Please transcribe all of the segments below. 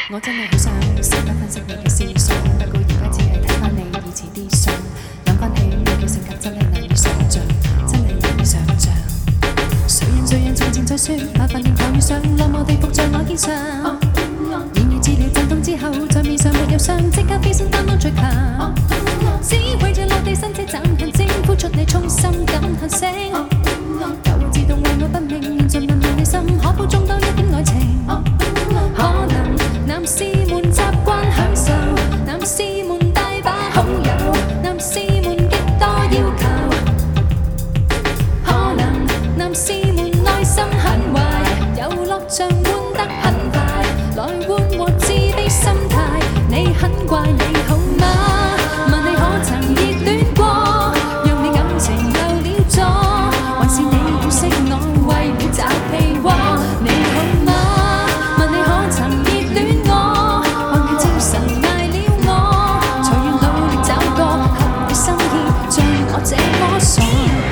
我真係好想試得分析你嘅思想，不過而家只係睇返你以前啲相，諗返起你嘅性格真係難以想像，真係難以想像。誰人從前在說，麻煩念頭遇上，落寞地伏在我肩上。然而治療陣痛之後，在面上沒有傷，即刻飛身擔當最強。只為着落地生且斬痕徵，呼出你衷心感嘆聲。舊會自動為我不明，現盡問問你心，可否中多一點愛情？可能男士們習慣享受，男士們大把好友，男士們極多要求。可能男士們內心很壞，遊樂場換得很快，來緩和自卑心態。你很怪，你好嗎？問你可曾熱戀過，讓你感情漏了咗，還是你要識我為了找被窩？你好嗎？問你可曾熱戀我，或你精神捱了我，才願努力找個合你心意，像我這麼傻。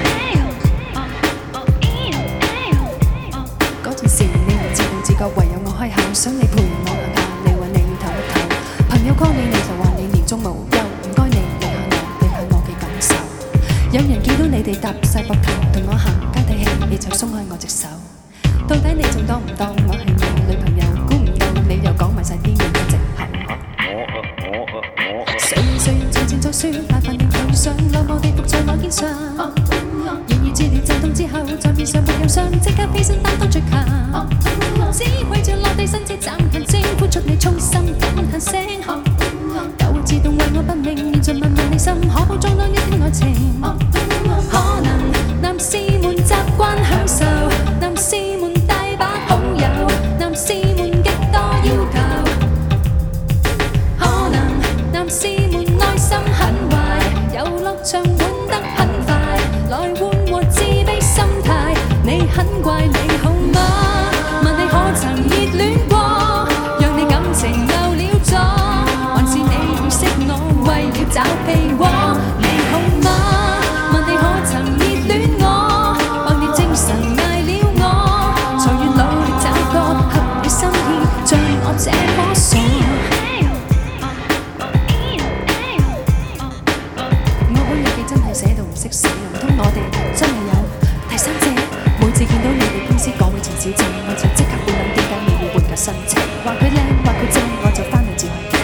嗰陣時你唔自動自覺，唯有我開口，想你陪我行下，你話你要唞一唞。朋友 call 你就話你年終無憂，唔該你理下我嘅感受。有人見到你哋搭晒膊頭同我行街睇戲，你就鬆開我隻手。到底你仲當唔當我係你女朋友？估唔到你又講埋晒啲面嘅藉口。誰人從前在說，麻煩念頭遇上，落寞地伏在我肩上。然而治療陣痛之後，在面上沒有傷，即刻飛身擔當最強。只為着落地生且斬痕徵，呼出你衷心感嘆聲。舊會自動為我不明，現在問問你心，可否裝多一點愛情？可能男士們習慣享受，男士們大把好友，男士們極多要求。可能男士們內心很壞，遊樂場換得很快，來緩和自卑心態。你很怪，你好嗎？問你可曾熱戀過，讓你感情漏了咗，還是你要識我為了找被窩？你好嗎？問你可曾熱戀我，或你精神捱了我，才願努力找個合你心意，像我這麼傻。我本日記真係寫到唔識寫，唔通我哋真係有第三者？每次見到你哋公司講會前小姐，我就即刻會諗點解你會換個新車？話佢靚，話佢正，我就翻嚟自學。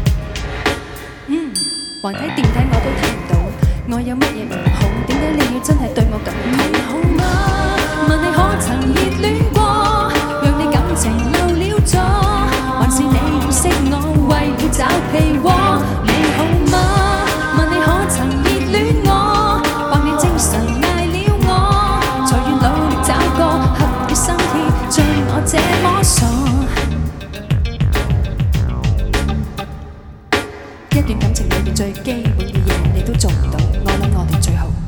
橫睇掂睇我都睇唔到，我有乜嘢唔好？點解你要真係對我咁好？你好嗎？問你可曾熱戀過，讓你感情漏了咗，還是你要識我為了找被窩？你好嗎？問你可曾熱戀我，或你精神捱了我，才願努力找個合你心意，像我這麼傻。一段感情裏面最基本嘅嘢你都做唔到，我諗我哋最後